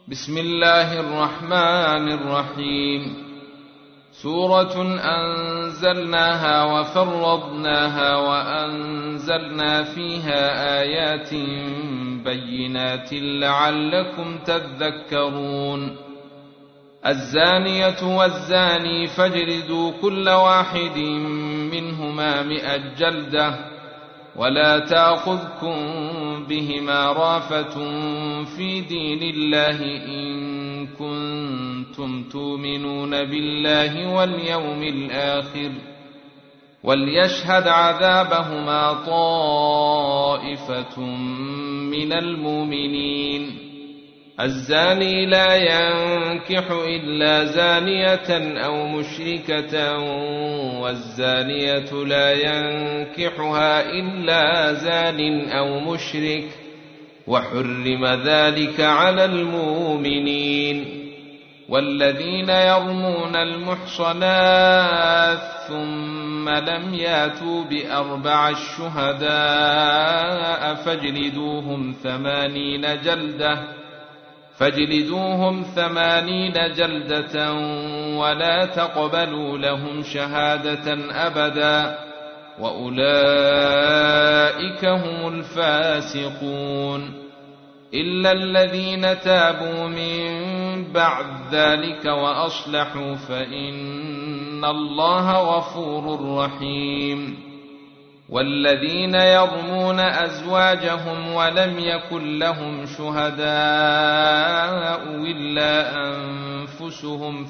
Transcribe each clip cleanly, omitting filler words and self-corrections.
بسم الله الرحمن الرحيم. سورة أنزلناها وفرضناها وأنزلنا فيها آيات بينات لعلكم تذكرون. الزانية والزاني فاجلدوا كل واحد منهما 100 جلدة ولا تأخذكم بهما رافة في دين الله إن كنتم تؤمنون بالله واليوم الآخر وليشهد عذابهما طائفة من المؤمنين. الزاني لا ينكح إلا زانية أو مشركة والزانية لا ينكحها إلا زان أو مشرك وحرم ذلك على المؤمنين. والذين يرمون المحصنات ثم لم ياتوا ب4 شهداء فاجلدوهم 80 جلدة ولا تقبلوا لهم شهادة أبدا وأولئك هم الفاسقون. إلا الذين تابوا من بعد ذلك وأصلحوا فإن الله غفور رحيم. والذين يرمون أزواجهم ولم يكن لهم شهداء إلا أنفسهم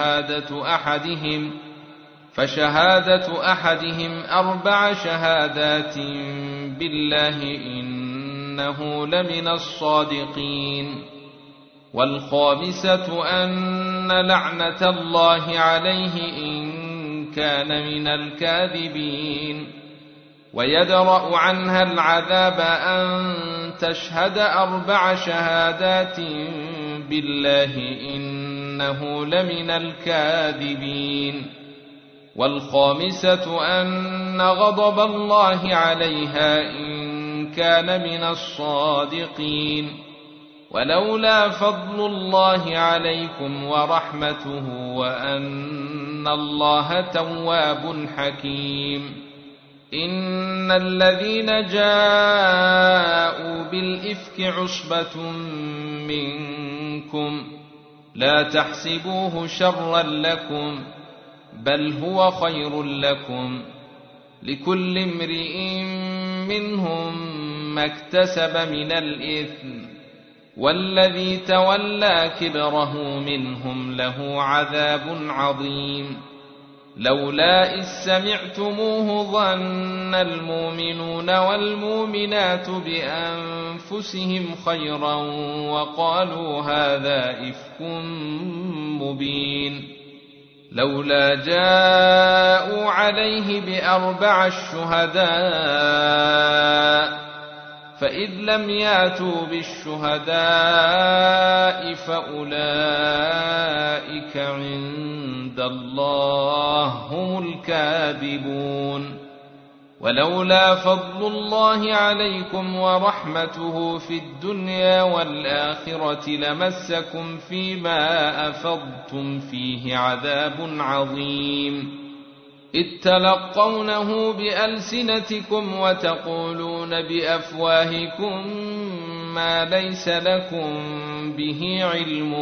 فشهادة أحدهم 4 شهادات بالله إنه لمن الصادقين. والخامسة أن لعنة الله عليه إن كان من الكاذبين. ويدرأ عنها العذاب أن تشهد 4 شهادات بالله إنه لمن الكاذبين. والخامسة أن غضب الله عليها إن كان من الصادقين. ولولا فضل الله عليكم ورحمته وأن الله تواب حكيم. إن الذين جاءوا بالإفك عصبة منكم لا تحسبوه شرا لكم بل هو خير لكم لكل امرئ منهم ما اكتسب من الإثم والذي تولى كبره منهم له عذاب عظيم. لولا إذ سمعتموه ظن المؤمنون والمؤمنات بأنفسهم خيرا وقالوا هذا إفك مبين. لولا جاءوا عليه ب4 شهداء فإذ لم ياتوا بالشهداء فأولئك عند الله هم الكاذبون. ولولا فضل الله عليكم ورحمته في الدنيا والآخرة لمسكم فيما أفضتم فيه عذاب عظيم. إذ تلقونه بألسنتكم وتقولون بأفواهكم ما ليس لكم به علم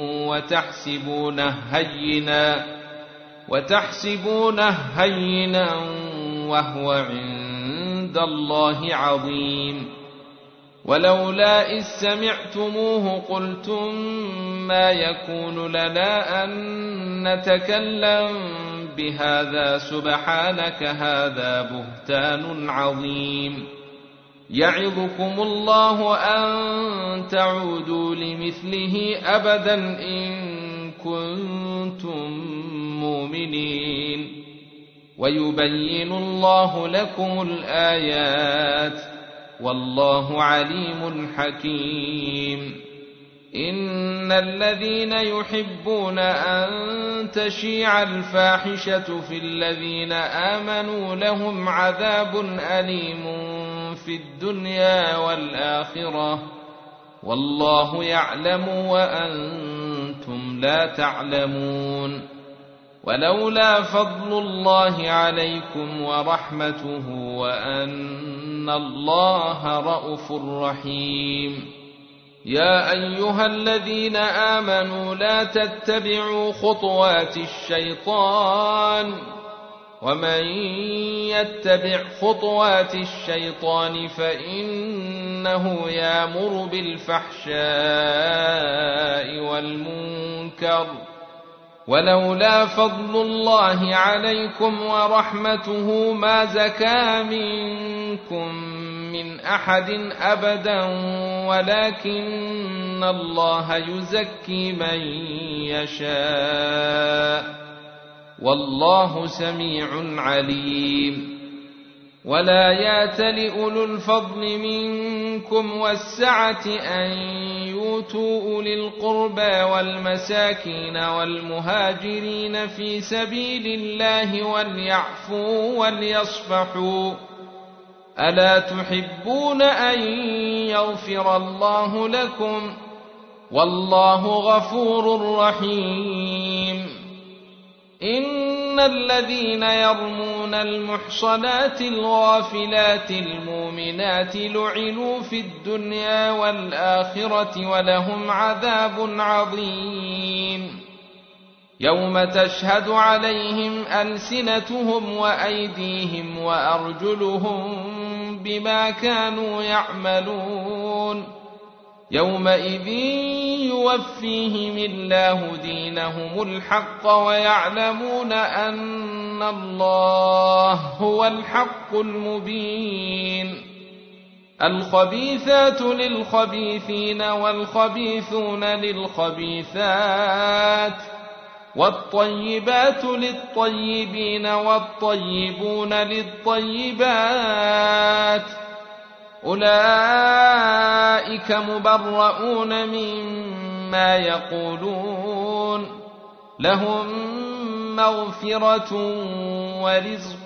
وتحسبونه هينا وهو عند الله عظيم. ولولا إذ سمعتموه قلتم ما يكون لنا أن نتكلم بهذا سبحانك هذا بهتان عظيم. يعظكم الله أن تعودوا لمثله أبدا إن كنتم مؤمنين. ويبين الله لكم الآيات والله عليم حكيم. إن الذين يحبون أن تشيع الفاحشة في الذين آمنوا لهم عذاب أليم في الدنيا والآخرة والله يعلم وأنتم لا تعلمون. ولولا فضل الله عليكم ورحمته وأن الله رءوف رحيم. يا أيها الذين آمنوا لا تتبعوا خطوات الشيطان، ومن يتبع خطوات الشيطان فإنه يأمر بالفحشاء والمنكر. ولولا فضل الله عليكم ورحمته ما زكى منكم من أحد أبدا، ولكن الله يزكي من يشاء، والله سميع عليم. ولا يأتل أولو الفضل منكم والسعة أن يؤتوا أولي القربى والمساكين والمهاجرين في سبيل الله وليعفوا وليصفحوا، ألا تحبون أن يغفر الله لكم؟ والله غفور رحيم. إن الذين يرمون المحصنات الغافلات المؤمنات لعنوا في الدنيا والآخرة ولهم عذاب عظيم. يوم تشهد عليهم ألسنتهم وأيديهم وأرجلهم بما كانوا يعملون، يومئذ يوفيهم الله دينهم الحق ويعلمون أن الله هو الحق المبين. الخبيثات للخبيثين والخبيثون للخبيثات، والطيبات للطيبين والطيبون للطيبات، أولئك مبرؤون مما يقولون، لهم مغفرة ورزق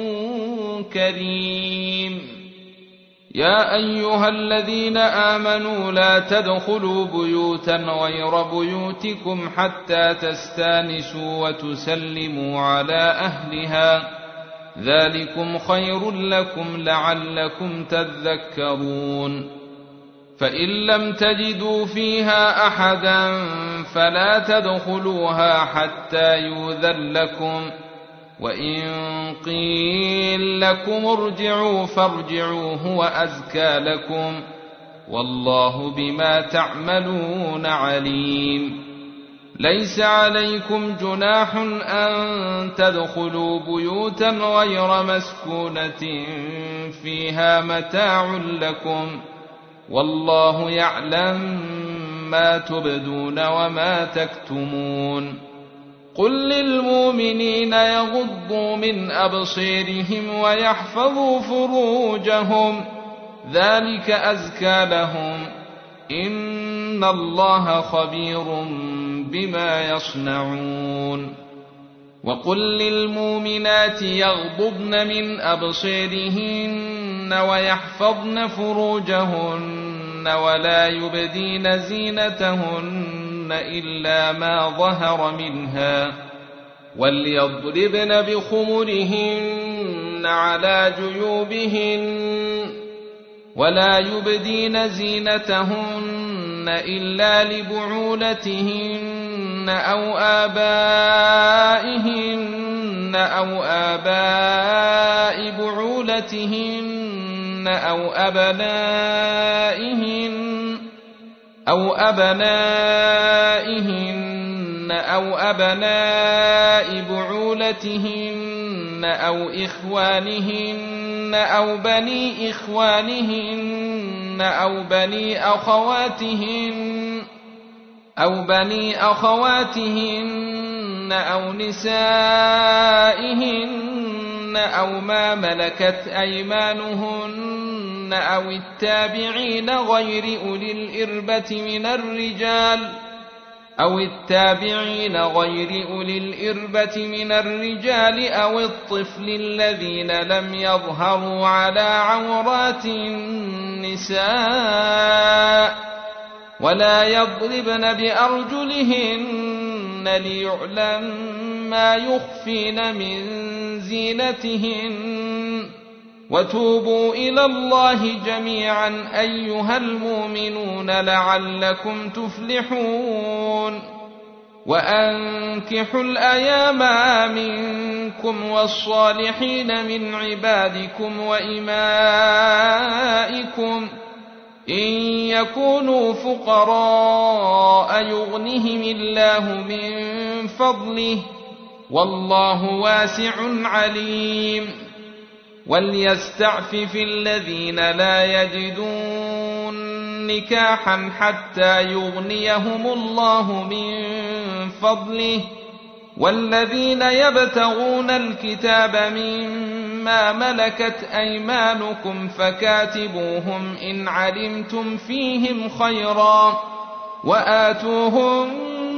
كريم. يا أيها الذين آمنوا لا تدخلوا بيوتا غير بيوتكم حتى تستانسوا وتسلموا على أهلها، ذلكم خير لكم لعلكم تذكرون. فإن لم تجدوا فيها أحدا فلا تدخلوها حتى يؤذن لكم، وإن قيل لكم ارجعوا فارجعوا هو أزكى لكم، والله بما تعملون عليم. ليس عليكم جناح أن تدخلوا بيوتا غير مسكونة فيها متاع لكم، والله يعلم ما تبدون وما تكتمون. قل للمؤمنين يغضوا من أبصيرهم ويحفظوا فروجهم، ذلك أزكى لهم، إن الله خبير بما يصنعون. وقل للمؤمنات يغضضن من أبصيرهن ويحفظن فروجهن ولا يبدين زينتهن إلا ما ظهر منها، وليضربن بخمرهن على جيوبهن، ولا يبدين زينتهن إلا لبعولتهن أو آبائهن أو آباء بعولتهن أو أبنائهن أو أبناء بعولتهن أو إخوانهن أو بني إخوانهن أو بني أخواتهن أو نسائهن أو ما ملكت أيمانهن أو التابعين غير أولي الإربة من الرجال أو الطفل الذين لم يظهروا على عورات النساء، ولا يضربن بأرجلهن ليعلم ما يخفين من زينتهن وتوبوا إلى الله جميعا أيها المؤمنون لعلكم تفلحون وأنكحوا الأيام منكم والصالحين من عبادكم وإمائكم إن يكونوا فقراء يغنهم الله من فضله والله واسع عليم وليستعفف الذين لا يجدون نكاحا حتى يغنيهم الله من فضله والذين يبتغون الكتاب مما ملكت أيمانكم فكاتبوهم إن علمتم فيهم خيرا وآتوهم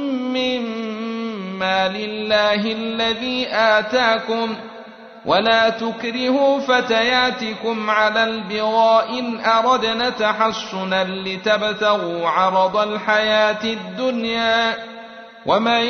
مما لله الذي آتاكم ولا تكرهوا فتياتكم على البغاء إن أردنا تحصنا لتبتغوا عرض الحياة الدنيا ومن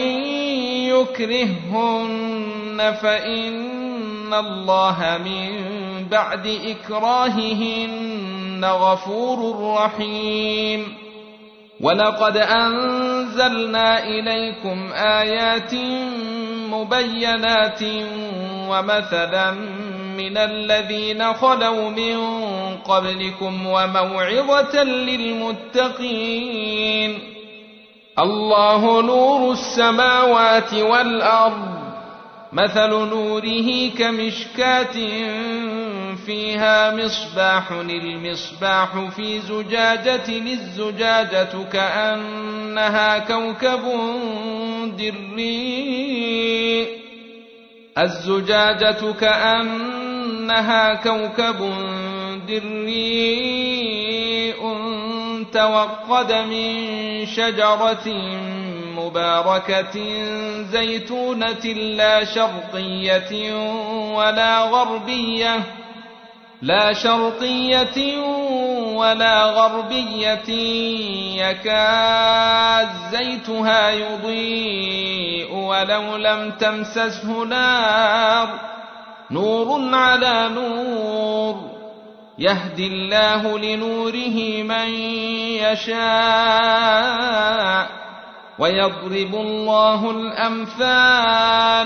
يكرههن فإن الله من بعد إكراههن غفور رحيم ولقد أنزلنا إليكم آيات مبينات ومثلا من الذين خلوا من قبلكم وموعظة للمتقين الله نور السماوات والأرض مثل نوره كمشكاة فيها مصباح المصباح في زجاجة الزجاجة كأنها كوكب دري الزجاجة كأنها كوكب دري توقد من شجرة مباركة زيتونة لا شرقية ولا غربية يكاد زيتها يضيء ولو لم تمسسه نور على نور يهدي الله لنوره من يشاء ويضرب الله الأمثال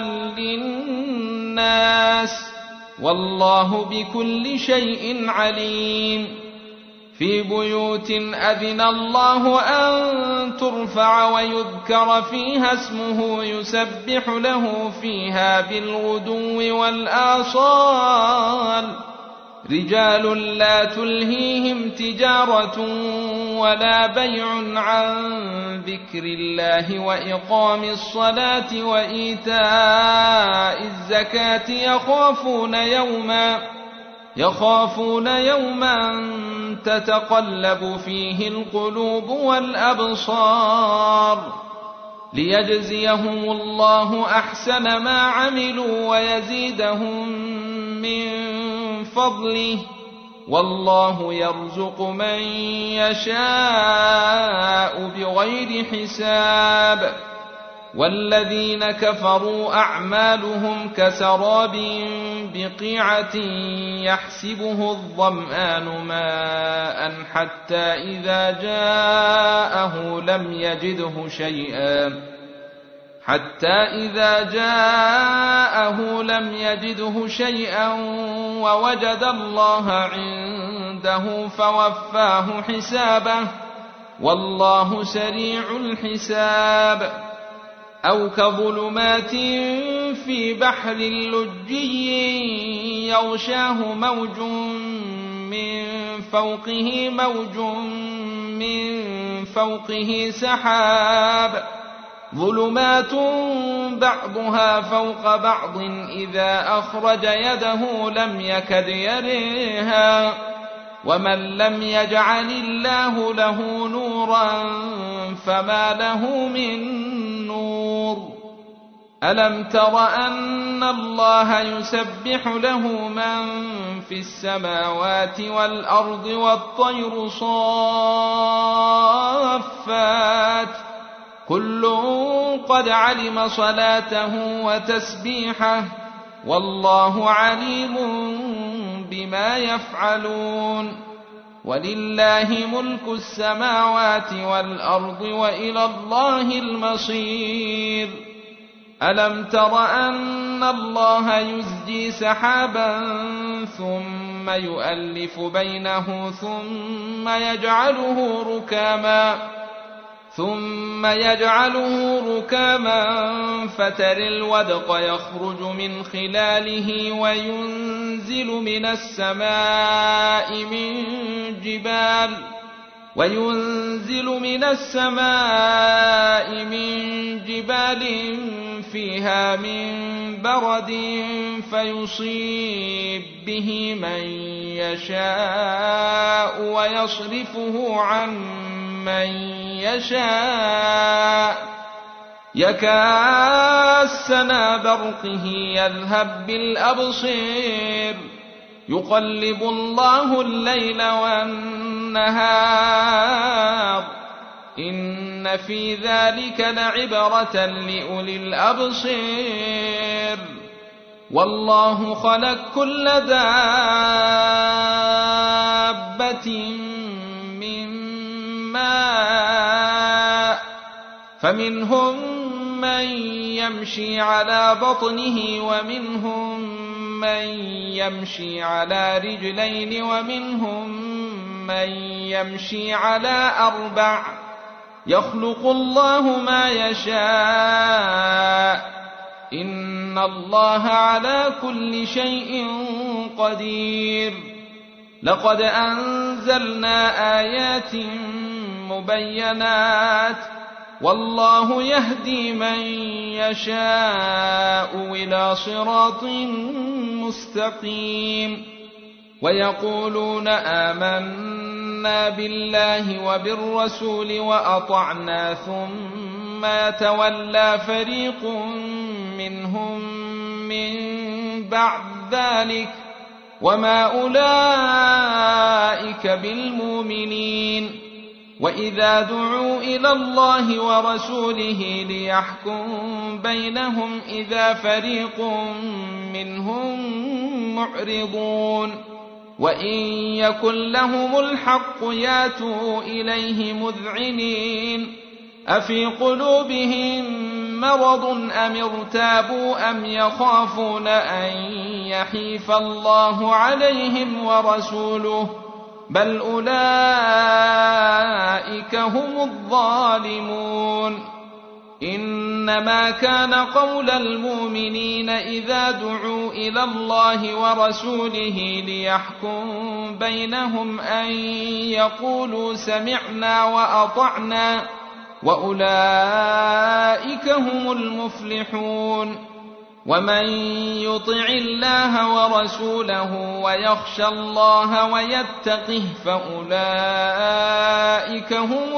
للناس والله بكل شيء عليم في بيوت أذن الله أن ترفع ويذكر فيها اسمه يسبح له فيها بالغدو والآصال رجال لا تلهيهم تجارة ولا بيع عن ذكر الله وإقام الصلاة وإيتاء الزكاة يخافون يوما تتقلب فيه القلوب والأبصار ليجزيهم الله أحسن ما عملوا ويزيدهم من فضله والله يرزق من يشاء بغير حساب والذين كفروا أعمالهم كسراب بقيعة يحسبه الظمآن ماء حتى إذا جاءه لم يجده شيئا ووجد الله عنده فوفاه حسابه والله سريع الحساب أو كظلمات في بحر لجي يغشاه موج من فوقه سحاب ظلمات بعضها فوق بعض إذا أخرج يده لم يكد يريها ومن لم يجعل الله له نورا فما له من نور ألم تر أن الله يسبح له من في السماوات والأرض والطير صافات كل قد علم صلاته وتسبيحه والله عليم بما يفعلون ولله ملك السماوات والأرض وإلى الله المصير ألم تر أن الله يزجي سحابا ثم يؤلف بينه ثم يجعله ركاما فترى الودق يخرج من خلاله وينزل من السماء من جبال فيها من برد فيصيب به من يشاء ويصرفه عن من يشاء يكاد سنا برقه يذهب بالأبصير يقلب الله الليل والنهار إن في ذلك لعبرة لأولي الأبصير والله خلق كل دابة من ماء فمنهم من يمشي على بطنه ومنهم من يمشي على رجلين ومنهم من يمشي على 4 يخلق الله ما يشاء إن الله على كل شيء قدير لقد أنزلنا آيات مبينات والله يهدي من يشاء إلى صراط مستقيم ويقولون آمنا بالله وبالرسول وأطعنا ثم يتولى فريق منهم من بعد ذلك وما أولئك بالمؤمنين وإذا دعوا إلى الله ورسوله ليحكم بينهم إذا فريق منهم معرضون وإن يكن لهم الحق ياتوا إليه مذعنين أفي قلوبهم مرض أم ارتابوا أم يخافون أن يحيف الله عليهم ورسوله بل أولئك هم الظالمون إنما كان قول المؤمنين إذا دعوا إلى الله ورسوله ليحكم بينهم أن يقولوا سمعنا وأطعنا وأولئك هم المفلحون ومن يطع الله ورسوله ويخشى الله ويتقه فأولئك هم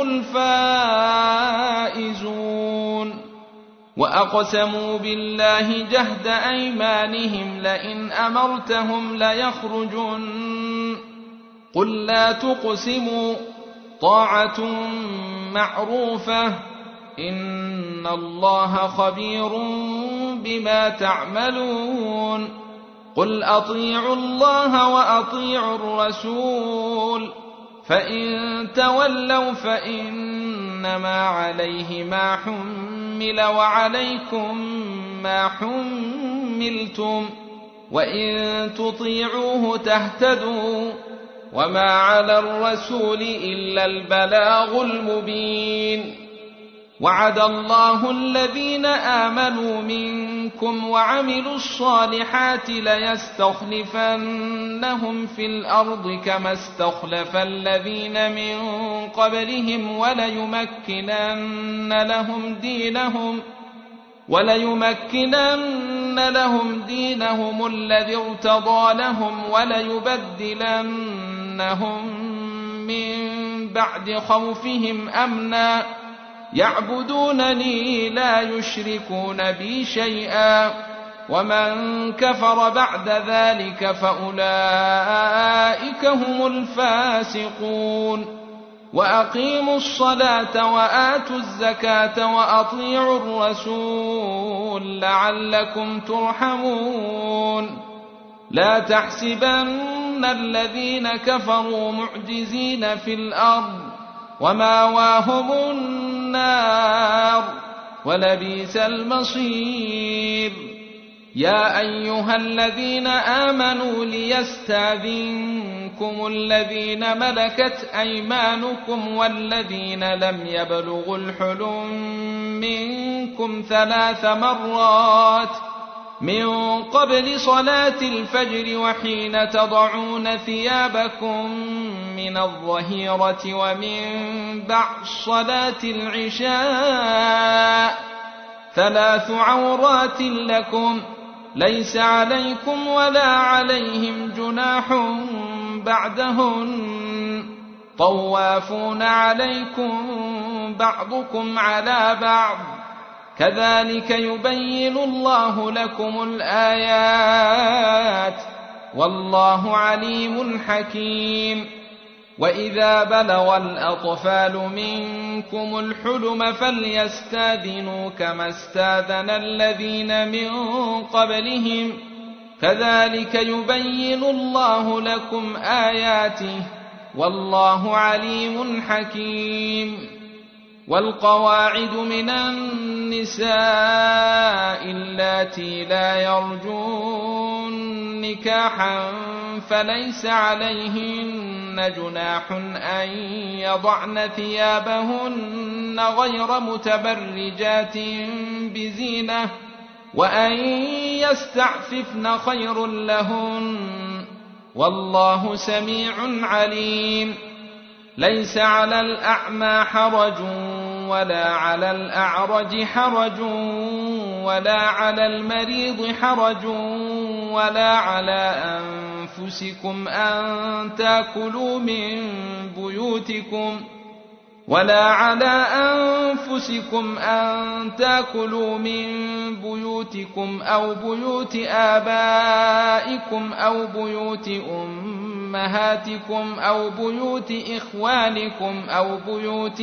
الفائزون وأقسموا بالله جهد أيمانهم لئن أمرتهم ليخرجن قل لا تقسموا طاعة معروفة إن الله خبير بما تعملون قل أطيعوا الله وأطيعوا الرسول فإن تولوا فإنما عليه ما حمل وعليكم ما حملتم وإن تطيعوه تهتدوا وما على الرسول إلا البلاغ المبين وعد الله الذين آمنوا منكم وعملوا الصالحات ليستخلفنهم في الأرض كما استخلف الذين من قبلهم وليمكنن لهم دينهم الذي ارتضى لهم وليبدلنهم من بعد خوفهم أمنا يعبدونني لا يشركون بي شيئا، ومن كفر بعد ذلك فأولئك هم الفاسقون. وأقيموا الصلاة وآتوا الزكاة وأطيعوا الرسول لعلكم ترحمون. لا تحسبن الذين كفروا معجزين في الأرض، ومأواهم النار ولبئس المصير. يا أيها الذين آمنوا ليستأذنكم الذين ملكت أيمانكم والذين لم يبلغوا الحلم منكم 3 مرات من قبل صلاة الفجر وحين تضعون ثيابكم من الظهيرة ومن بعد صلاة العشاء 3 عورات لكم ليس عليكم ولا عليهم جناح بعدهن، طوافون عليكم بعضكم على بعض، كذلك يبين الله لكم الآيات والله عليم حكيم. وإذا بلغ الأطفال منكم الحلم فليستأذنوا كما استأذن الذين من قبلهم، كذلك يبين الله لكم آياته والله عليم حكيم. والقواعد من النساء اللاتي لا يرجون نكاحا فليس عليهن جناح أن يضعن ثيابهن غير متبرجات بزينة، وأن يستعففن خير لهن والله سميع عليم. ليس على الأعمى حرج ولا على الأعرج حرج ولا على المريض حرج ولا على أنفسكم أن تأكلوا من بيوتكم أو بيوت آبائكم أو بيوت أمهاتكم أو بيوت إخوانكم أو بيوت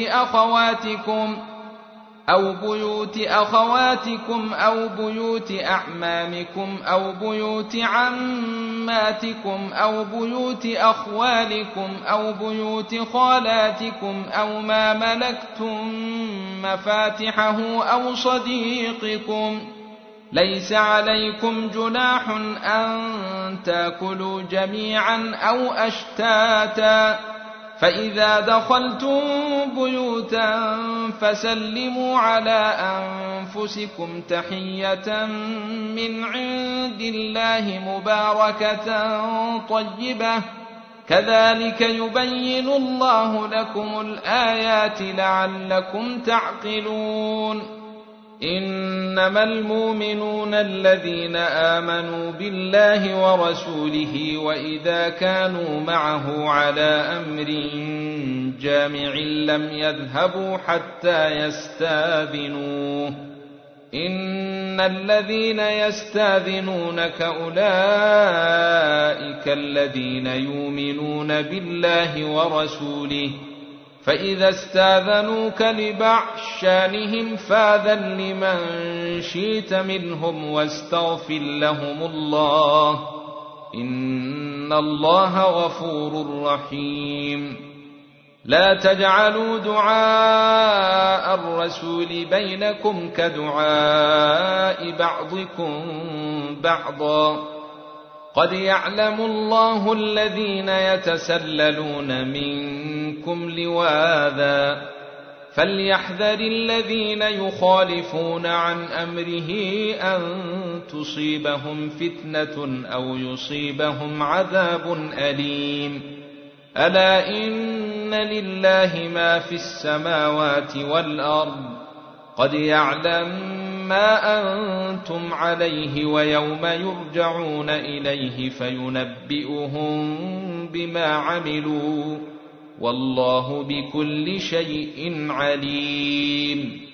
أخواتكم أو بيوت أعمامكم أو بيوت عماتكم أو بيوت أخوالكم أو بيوت خالاتكم أو ما ملكتم مفاتحه أو صديقكم. ليس عليكم جناح أن تأكلوا جميعا أو أشتاتا، فإذا دخلتم بيوتا فسلموا على أنفسكم تحية من عند الله مباركة طيبة، كذلك يبين الله لكم الآيات لعلكم تعقلون. إنما المؤمنون الذين آمنوا بالله ورسوله وإذا كانوا معه على أمر جامع لم يذهبوا حتى يستأذنوه. إن الذين يستأذنونك أولئك الذين يؤمنون بالله ورسوله، فإذا استاذنوك لبعض شانهم فاذن لمن شئت منهم واستغفر لهم الله، إن الله غفور رحيم. لا تجعلوا دعاء الرسول بينكم كدعاء بعضكم بعضا، قد يعلم الله الذين يتسللون منكم لواذا، فليحذر الذين يخالفون عن أمره أن تصيبهم فتنة أو يصيبهم عذاب أليم. ألا إن لله ما في السماوات والأرض، قد يعلم ما أنتم عليه ويوم يرجعون إليه فينبئهم بما عملوا، والله بكل شيء عليم.